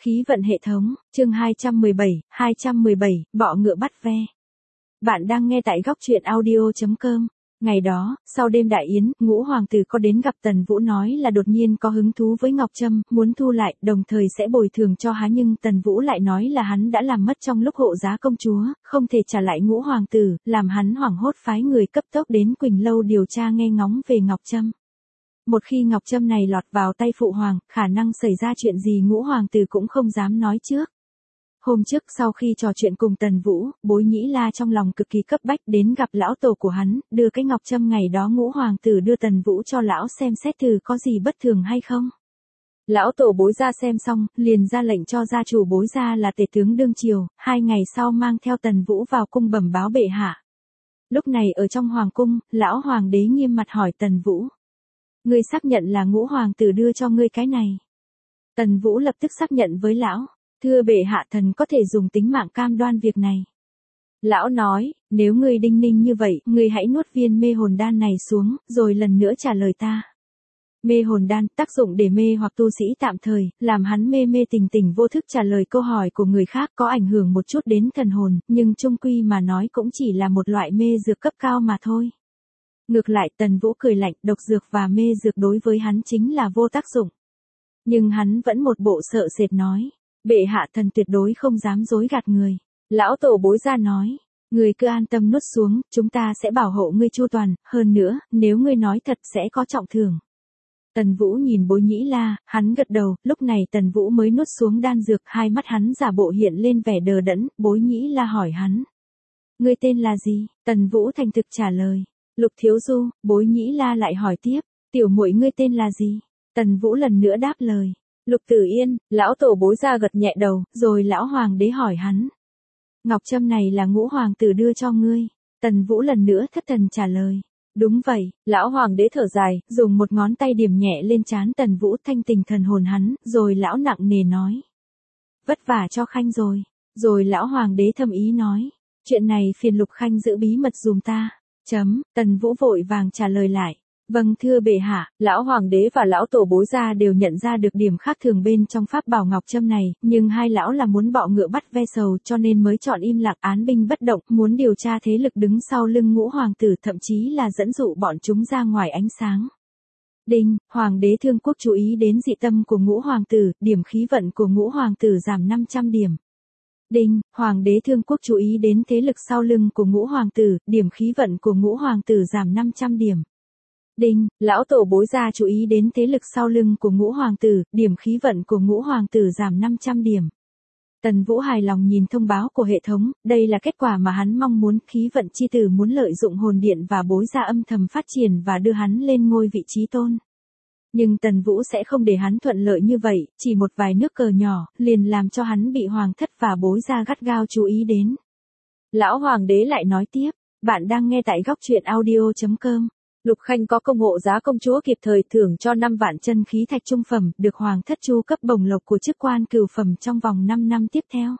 Khí vận hệ thống, chương 217, bọ ngựa bắt ve. Bạn đang nghe tại góc truyện audio.com. Ngày đó, sau đêm đại yến, Ngũ hoàng tử có đến gặp Tần Vũ nói là đột nhiên có hứng thú với Ngọc Trâm, muốn thu lại, đồng thời sẽ bồi thường cho hắn, nhưng Tần Vũ lại nói là hắn đã làm mất trong lúc hộ giá công chúa, không thể trả lại Ngũ hoàng tử, làm hắn hoảng hốt phái người cấp tốc đến Quỳnh Lâu điều tra nghe ngóng về Ngọc Trâm. Một khi Ngọc Trâm này lọt vào tay phụ hoàng, khả năng xảy ra chuyện gì Ngũ hoàng tử cũng không dám nói trước. Hôm trước sau khi trò chuyện cùng Tần Vũ, Bối Nhĩ La trong lòng cực kỳ cấp bách đến gặp lão tổ của hắn, đưa cái Ngọc Trâm ngày đó Ngũ hoàng tử đưa Tần Vũ cho lão xem xét thử có gì bất thường hay không. Lão tổ Bối gia xem xong, liền ra lệnh cho gia chủ Bối gia là tể tướng đương triều, 2 ngày sau mang theo Tần Vũ vào cung bẩm báo bệ hạ. Lúc này ở trong hoàng cung, lão hoàng đế nghiêm mặt hỏi Tần Vũ. Ngươi xác nhận là Ngũ hoàng tử đưa cho ngươi cái này. Tần Vũ lập tức xác nhận với lão. Thưa bệ hạ, thần có thể dùng tính mạng cam đoan việc này. Lão nói, nếu ngươi đinh ninh như vậy, ngươi hãy nuốt viên mê hồn đan này xuống, rồi lần nữa trả lời ta. Mê hồn đan, tác dụng để mê hoặc tu sĩ tạm thời, làm hắn mê mê tỉnh tỉnh vô thức trả lời câu hỏi của người khác, có ảnh hưởng một chút đến thần hồn, nhưng chung quy mà nói cũng chỉ là một loại mê dược cấp cao mà thôi. Ngược lại, Tần Vũ cười lạnh, độc dược và mê dược đối với hắn chính là vô tác dụng. Nhưng hắn vẫn một bộ sợ sệt nói. Bệ hạ, thần tuyệt đối không dám dối gạt người. Lão tổ Bối gia nói, người cứ an tâm nuốt xuống, chúng ta sẽ bảo hộ ngươi chu toàn, hơn nữa, nếu ngươi nói thật sẽ có trọng thưởng. Tần Vũ nhìn Bối Nhĩ La, hắn gật đầu, lúc này Tần Vũ mới nuốt xuống đan dược, hai mắt hắn giả bộ hiện lên vẻ đờ đẫn, Bối Nhĩ La hỏi hắn. Ngươi tên là gì? Tần Vũ thành thực trả lời. Lục Thiếu Du. Bối Nhĩ La lại hỏi tiếp, tiểu muội ngươi tên là gì? Tần Vũ lần nữa đáp lời. Lục Tử Yên. Lão tổ Bối gia gật nhẹ đầu, rồi lão hoàng đế hỏi hắn. Ngọc Trâm này là Ngũ hoàng tử đưa cho ngươi. Tần Vũ lần nữa thất thần trả lời. Đúng vậy. Lão hoàng đế thở dài, dùng một ngón tay điểm nhẹ lên trán Tần Vũ, thanh tình thần hồn hắn, rồi lão nặng nề nói. Vất vả cho Khanh rồi. Rồi lão hoàng đế thâm ý nói. Chuyện này phiền Lục Khanh giữ bí mật dùm ta. Tần Vũ vội vàng trả lời lại. Vâng thưa bệ hạ, lão hoàng đế và lão tổ Bối gia đều nhận ra được điểm khác thường bên trong pháp bảo Ngọc Trâm này, nhưng hai lão là muốn bọ ngựa bắt ve sầu cho nên mới chọn im lặng án binh bất động, muốn điều tra thế lực đứng sau lưng Ngũ hoàng tử, thậm chí là dẫn dụ bọn chúng ra ngoài ánh sáng. Đinh, hoàng đế Thương Quốc chú ý đến dị tâm của Ngũ hoàng tử, điểm khí vận của Ngũ hoàng tử giảm 500 điểm. Đinh, hoàng đế Thương Quốc chú ý đến thế lực sau lưng của Ngũ hoàng tử, điểm khí vận của Ngũ hoàng tử giảm 500 điểm. Đinh, lão tổ Bối gia chú ý đến thế lực sau lưng của Ngũ hoàng tử, điểm khí vận của Ngũ hoàng tử giảm 500 điểm. Tần Vũ hài lòng nhìn thông báo của hệ thống, đây là kết quả mà hắn mong muốn, khí vận chi tử muốn lợi dụng hồn điện và Bối gia âm thầm phát triển và đưa hắn lên ngôi vị trí tôn. Nhưng Tần Vũ sẽ không để hắn thuận lợi như vậy, chỉ một vài nước cờ nhỏ, liền làm cho hắn bị hoàng thất và Bối gia gắt gao chú ý đến. Lão hoàng đế lại nói tiếp, bạn đang nghe tại góc truyện audio.com. Lục Khanh có công hộ giá công chúa kịp thời thưởng cho 5 vạn chân khí thạch trung phẩm, được hoàng thất chu cấp bổng lộc của chức quan cửu phẩm trong vòng 5 năm tiếp theo.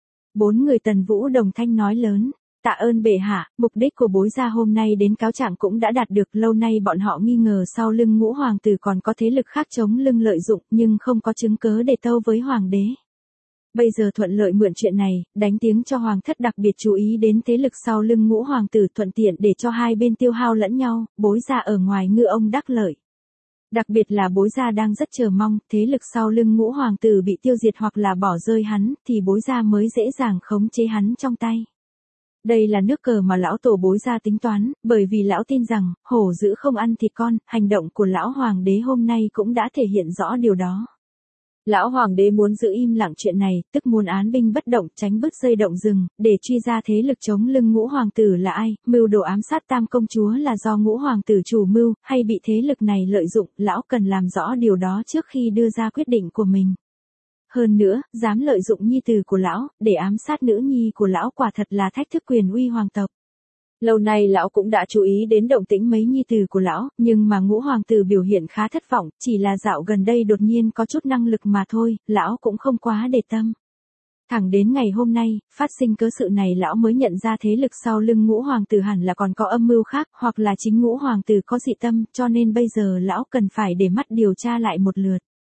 4 người Tần Vũ đồng thanh nói lớn. Tạ ơn bệ hạ, mục đích của Bối gia hôm nay đến cáo trạng cũng đã đạt được, lâu nay bọn họ nghi ngờ sau lưng Ngũ hoàng tử còn có thế lực khác chống lưng lợi dụng nhưng không có chứng cớ để tâu với hoàng đế. Bây giờ thuận lợi mượn chuyện này, đánh tiếng cho hoàng thất đặc biệt chú ý đến thế lực sau lưng Ngũ hoàng tử, thuận tiện để cho hai bên tiêu hao lẫn nhau, Bối gia ở ngoài ngư ông đắc lợi. Đặc biệt là Bối gia đang rất chờ mong, thế lực sau lưng Ngũ hoàng tử bị tiêu diệt hoặc là bỏ rơi hắn, thì Bối gia mới dễ dàng khống chế hắn trong tay. Đây là nước cờ mà lão tổ Bối gia tính toán, bởi vì lão tin rằng, hổ dữ không ăn thịt con, hành động của lão hoàng đế hôm nay cũng đã thể hiện rõ điều đó. Lão hoàng đế muốn giữ im lặng chuyện này, tức muốn án binh bất động, tránh bứt dây động rừng, để truy ra thế lực chống lưng Ngũ hoàng tử là ai, mưu đồ ám sát Tam công chúa là do Ngũ hoàng tử chủ mưu, hay bị thế lực này lợi dụng, lão cần làm rõ điều đó trước khi đưa ra quyết định của mình. Hơn nữa, dám lợi dụng nhi tử của lão, để ám sát nữ nhi của lão quả thật là thách thức quyền uy hoàng tộc. Lâu nay lão cũng đã chú ý đến động tĩnh mấy nhi tử của lão, nhưng mà Ngũ hoàng tử biểu hiện khá thất vọng, chỉ là dạo gần đây đột nhiên có chút năng lực mà thôi, lão cũng không quá để tâm. Thẳng đến ngày hôm nay, phát sinh cớ sự này lão mới nhận ra thế lực sau lưng Ngũ hoàng tử hẳn là còn có âm mưu khác, hoặc là chính Ngũ hoàng tử có dị tâm, cho nên bây giờ lão cần phải để mắt điều tra lại một lượt.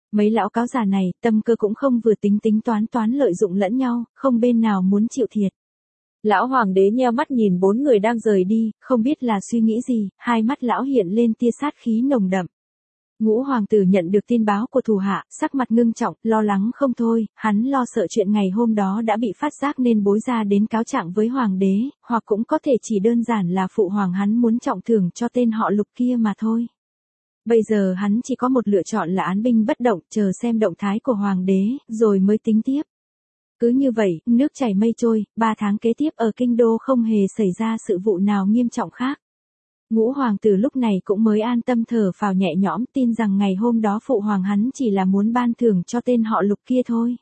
Mấy lão cáo già này, tâm cơ cũng không vừa tính tính toán lợi dụng lẫn nhau, không bên nào muốn chịu thiệt. Lão hoàng đế nheo mắt nhìn 4 người đang rời đi, không biết là suy nghĩ gì, hai mắt lão hiện lên tia sát khí nồng đậm. Ngũ hoàng tử nhận được tin báo của thủ hạ, sắc mặt ngưng trọng, lo lắng không thôi, hắn lo sợ chuyện ngày hôm đó đã bị phát giác nên bối ra đến cáo trạng với hoàng đế, hoặc cũng có thể chỉ đơn giản là phụ hoàng hắn muốn trọng thưởng cho tên họ Lục kia mà thôi. Bây giờ hắn chỉ có một lựa chọn là án binh bất động, chờ xem động thái của hoàng đế, rồi mới tính tiếp. Cứ như vậy, nước chảy mây trôi, 3 tháng kế tiếp ở kinh đô không hề xảy ra sự vụ nào nghiêm trọng khác. Ngũ hoàng tử lúc này cũng mới an tâm thở phào nhẹ nhõm, tin rằng ngày hôm đó phụ hoàng hắn chỉ là muốn ban thưởng cho tên họ Lục kia thôi.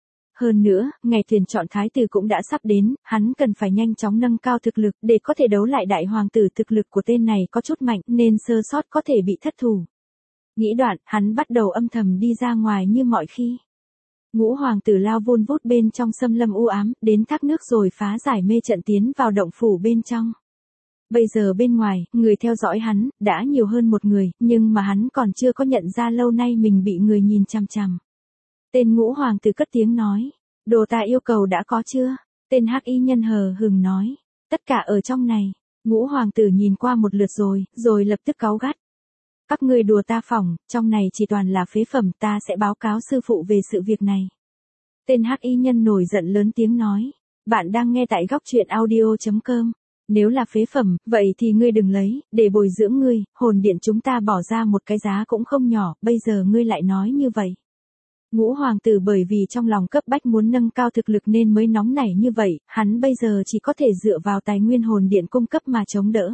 Hơn nữa, ngày tuyển chọn thái tử cũng đã sắp đến, hắn cần phải nhanh chóng nâng cao thực lực để có thể đấu lại đại hoàng tử. Thực lực của tên này có chút mạnh nên sơ sót có thể bị thất thủ. Nghĩ đoạn, hắn bắt đầu âm thầm đi ra ngoài như mọi khi. Ngũ hoàng tử lao vun vút bên trong xâm lâm u ám, đến thác nước rồi phá giải mê trận tiến vào động phủ bên trong. Bây giờ bên ngoài, người theo dõi hắn, đã nhiều hơn một người, nhưng mà hắn còn chưa có nhận ra lâu nay mình bị người nhìn chằm chằm. Tên ngũ hoàng tử cất tiếng nói, đồ ta yêu cầu đã có chưa? Tên hắc y nhân hờ hừng nói, tất cả ở trong này. Ngũ hoàng tử nhìn qua một lượt rồi lập tức cáu gắt. Các ngươi đùa ta phỏng, trong này chỉ toàn là phế phẩm, ta sẽ báo cáo sư phụ về sự việc này. Tên hắc y nhân nổi giận lớn tiếng nói, bạn đang nghe tại góc truyện audio.com. Nếu là phế phẩm, vậy thì ngươi đừng lấy, để bồi dưỡng ngươi, hồn điện chúng ta bỏ ra một cái giá cũng không nhỏ, bây giờ ngươi lại nói như vậy. Ngũ hoàng tử bởi vì trong lòng cấp bách muốn nâng cao thực lực nên mới nóng nảy như vậy, hắn bây giờ chỉ có thể dựa vào tài nguyên hồn điện cung cấp mà chống đỡ.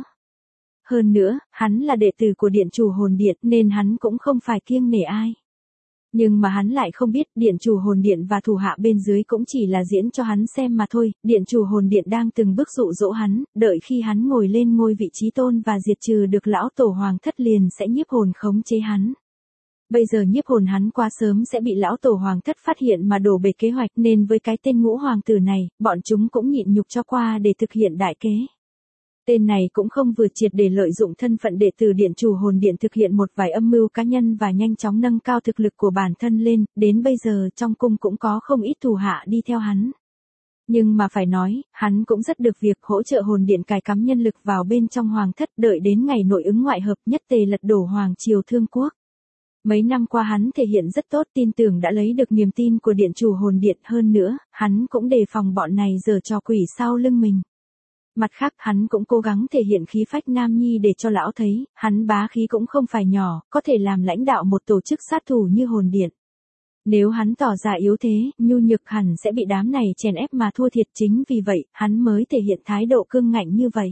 Hơn nữa, hắn là đệ tử của điện chủ hồn điện nên hắn cũng không phải kiêng nể ai. Nhưng mà hắn lại không biết điện chủ hồn điện và thủ hạ bên dưới cũng chỉ là diễn cho hắn xem mà thôi, điện chủ hồn điện đang từng bước dụ dỗ hắn, đợi khi hắn ngồi lên ngôi vị trí tôn và diệt trừ được lão tổ hoàng thất liền sẽ nhiếp hồn khống chế hắn. Bây giờ nhiếp hồn hắn quá sớm sẽ bị lão tổ hoàng thất phát hiện mà đổ bể kế hoạch nên với cái tên ngũ hoàng tử này, bọn chúng cũng nhịn nhục cho qua để thực hiện đại kế. Tên này cũng không vừa triệt để lợi dụng thân phận đệ tử điện chủ hồn điện thực hiện một vài âm mưu cá nhân và nhanh chóng nâng cao thực lực của bản thân lên, đến bây giờ trong cung cũng có không ít thủ hạ đi theo hắn. Nhưng mà phải nói, hắn cũng rất được việc hỗ trợ hồn điện cài cắm nhân lực vào bên trong hoàng thất đợi đến ngày nội ứng ngoại hợp nhất tề lật đổ hoàng triều thương quốc. Mấy năm qua hắn thể hiện rất tốt, tin tưởng đã lấy được niềm tin của điện chủ hồn điện, hơn nữa, hắn cũng đề phòng bọn này giở trò quỷ sau lưng mình. Mặt khác hắn cũng cố gắng thể hiện khí phách nam nhi để cho lão thấy, hắn bá khí cũng không phải nhỏ, có thể làm lãnh đạo một tổ chức sát thủ như hồn điện. Nếu hắn tỏ ra yếu thế, nhu nhược hẳn sẽ bị đám này chèn ép mà thua thiệt, chính vì vậy, hắn mới thể hiện thái độ cương ngạnh như vậy.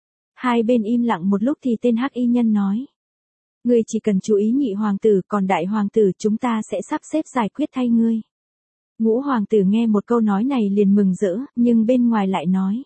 Hai bên im lặng một lúc thì tên hắc y nhân nói. Ngươi chỉ cần chú ý nhị hoàng tử, còn đại hoàng tử chúng ta sẽ sắp xếp giải quyết thay ngươi. Ngũ hoàng tử nghe một câu nói này liền mừng rỡ, nhưng bên ngoài lại nói.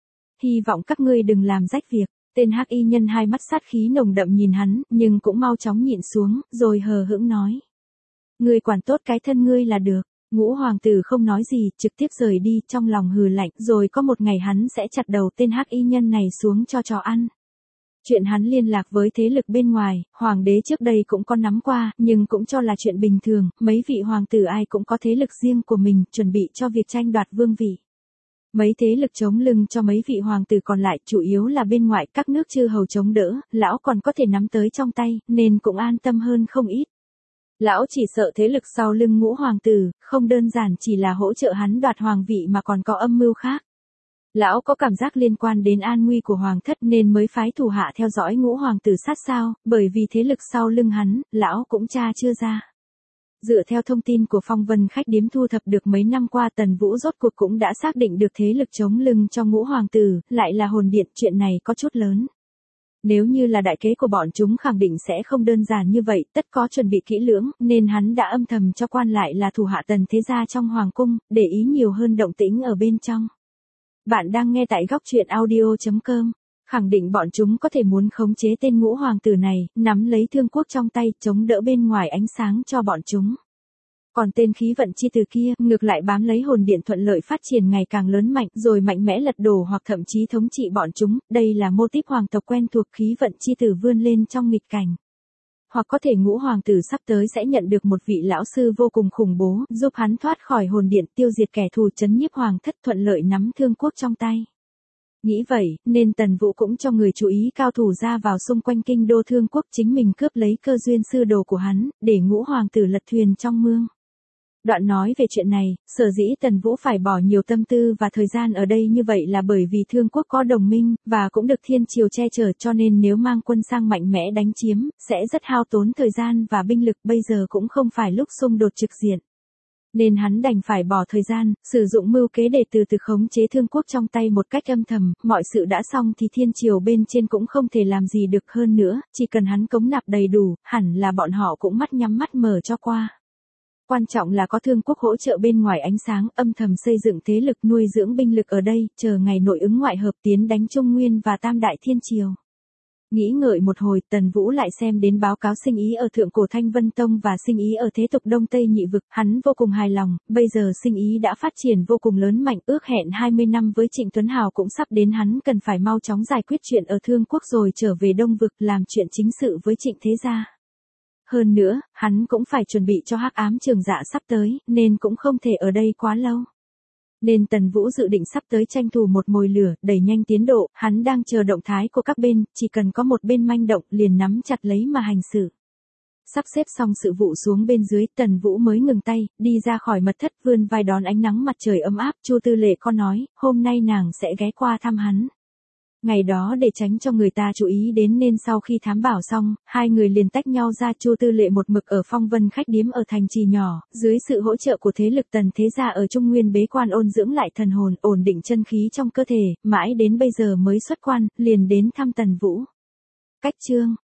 Hy vọng các ngươi đừng làm rách việc. Tên hắc y nhân hai mắt sát khí nồng đậm nhìn hắn, nhưng cũng mau chóng nhịn xuống, rồi hờ hững nói. Ngươi quản tốt cái thân ngươi là được. Ngũ hoàng tử không nói gì, trực tiếp rời đi, trong lòng hừ lạnh, rồi có một ngày hắn sẽ chặt đầu tên hắc y nhân này xuống cho chó ăn. Chuyện hắn liên lạc với thế lực bên ngoài, hoàng đế trước đây cũng có nắm qua, nhưng cũng cho là chuyện bình thường, mấy vị hoàng tử ai cũng có thế lực riêng của mình, chuẩn bị cho việc tranh đoạt vương vị. Mấy thế lực chống lưng cho mấy vị hoàng tử còn lại, chủ yếu là bên ngoài các nước chư hầu chống đỡ, lão còn có thể nắm tới trong tay, nên cũng an tâm hơn không ít. Lão chỉ sợ thế lực sau lưng ngũ hoàng tử, không đơn giản chỉ là hỗ trợ hắn đoạt hoàng vị mà còn có âm mưu khác. Lão có cảm giác liên quan đến an nguy của hoàng thất nên mới phái thủ hạ theo dõi ngũ hoàng tử sát sao, bởi vì thế lực sau lưng hắn, lão cũng tra chưa ra. Dựa theo thông tin của phong vân khách điếm thu thập được mấy năm qua, Tần Vũ rốt cuộc cũng đã xác định được thế lực chống lưng cho ngũ hoàng tử, lại là hồn điện, chuyện này có chút lớn. Nếu như là đại kế của bọn chúng khẳng định sẽ không đơn giản như vậy, tất có chuẩn bị kỹ lưỡng, nên hắn đã âm thầm cho quan lại là thủ hạ Tần thế gia trong hoàng cung, để ý nhiều hơn động tĩnh ở bên trong. Bạn đang nghe tại góc truyện audio.com. Khẳng định bọn chúng có thể muốn khống chế tên ngũ hoàng tử này, nắm lấy thương quốc trong tay, chống đỡ bên ngoài ánh sáng cho bọn chúng. Còn tên khí vận chi từ kia, ngược lại bám lấy hồn điện thuận lợi phát triển ngày càng lớn mạnh, rồi mạnh mẽ lật đổ hoặc thậm chí thống trị bọn chúng, đây là mô típ hoàng tộc quen thuộc, khí vận chi tử vươn lên trong nghịch cảnh. hoặc có thể Ngũ hoàng tử sắp tới sẽ nhận được một vị lão sư vô cùng khủng bố, giúp hắn thoát khỏi hồn điện, tiêu diệt kẻ thù, trấn nhiếp hoàng thất, thuận lợi nắm Thương Quốc trong tay. Nghĩ vậy, nên Tần Vũ cũng cho người chú ý cao thủ ra vào xung quanh kinh đô Thương Quốc, chính mình cướp lấy cơ duyên sư đồ của hắn, để Ngũ hoàng tử lật thuyền trong mương. Đoạn nói về chuyện này, sở dĩ Tần Vũ phải bỏ nhiều tâm tư và thời gian ở đây như vậy là bởi vì Thương Quốc có đồng minh, và cũng được thiên triều che chở, cho nên nếu mang quân sang mạnh mẽ đánh chiếm, sẽ rất hao tốn thời gian và binh lực, bây giờ cũng không phải lúc xung đột trực diện. Nên hắn đành phải bỏ thời gian, sử dụng mưu kế để từ từ khống chế Thương Quốc trong tay một cách âm thầm, mọi sự đã xong thì thiên triều bên trên cũng không thể làm gì được hơn nữa, chỉ cần hắn cống nạp đầy đủ, hẳn là bọn họ cũng mắt nhắm mắt mở cho qua. Quan trọng là có Thương Quốc hỗ trợ bên ngoài ánh sáng, âm thầm xây dựng thế lực, nuôi dưỡng binh lực ở đây, chờ ngày nội ứng ngoại hợp tiến đánh Trung Nguyên và Tam Đại Thiên Triều. Nghĩ ngợi một hồi, Tần Vũ lại xem đến báo cáo sinh ý ở Thượng Cổ Thanh Vân Tông và sinh ý ở thế tục Đông Tây Nhị Vực, hắn vô cùng hài lòng, bây giờ sinh ý đã phát triển vô cùng lớn mạnh, ước hẹn 20 năm với Trịnh Tuấn Hào cũng sắp đến, hắn cần phải mau chóng giải quyết chuyện ở Thương Quốc rồi trở về Đông Vực làm chuyện chính sự với Trịnh Thế Gia. Hơn nữa, hắn cũng phải chuẩn bị cho Hắc Ám Trường Dạ sắp tới, nên cũng không thể ở đây quá lâu. Nên Tần Vũ dự định sắp tới tranh thủ một mồi lửa, đẩy nhanh tiến độ, hắn đang chờ động thái của các bên, chỉ cần có một bên manh động, liền nắm chặt lấy mà hành xử. Sắp xếp xong sự vụ xuống bên dưới, Tần Vũ mới ngừng tay, đi ra khỏi mật thất, vươn vai đón ánh nắng mặt trời ấm áp. Chu Tư Lệ có nói, hôm nay nàng sẽ ghé qua thăm hắn. Ngày đó để tránh cho người ta chú ý đến nên sau khi thám bảo xong, hai người liền tách nhau ra. Chu Tư Lệ một mực ở Phong Vân khách điếm ở thành trì nhỏ, dưới sự hỗ trợ của thế lực Tần Thế Gia ở Trung Nguyên bế quan ôn dưỡng lại thần hồn, ổn định chân khí trong cơ thể, mãi đến bây giờ mới xuất quan, liền đến thăm Tần Vũ. Cách chương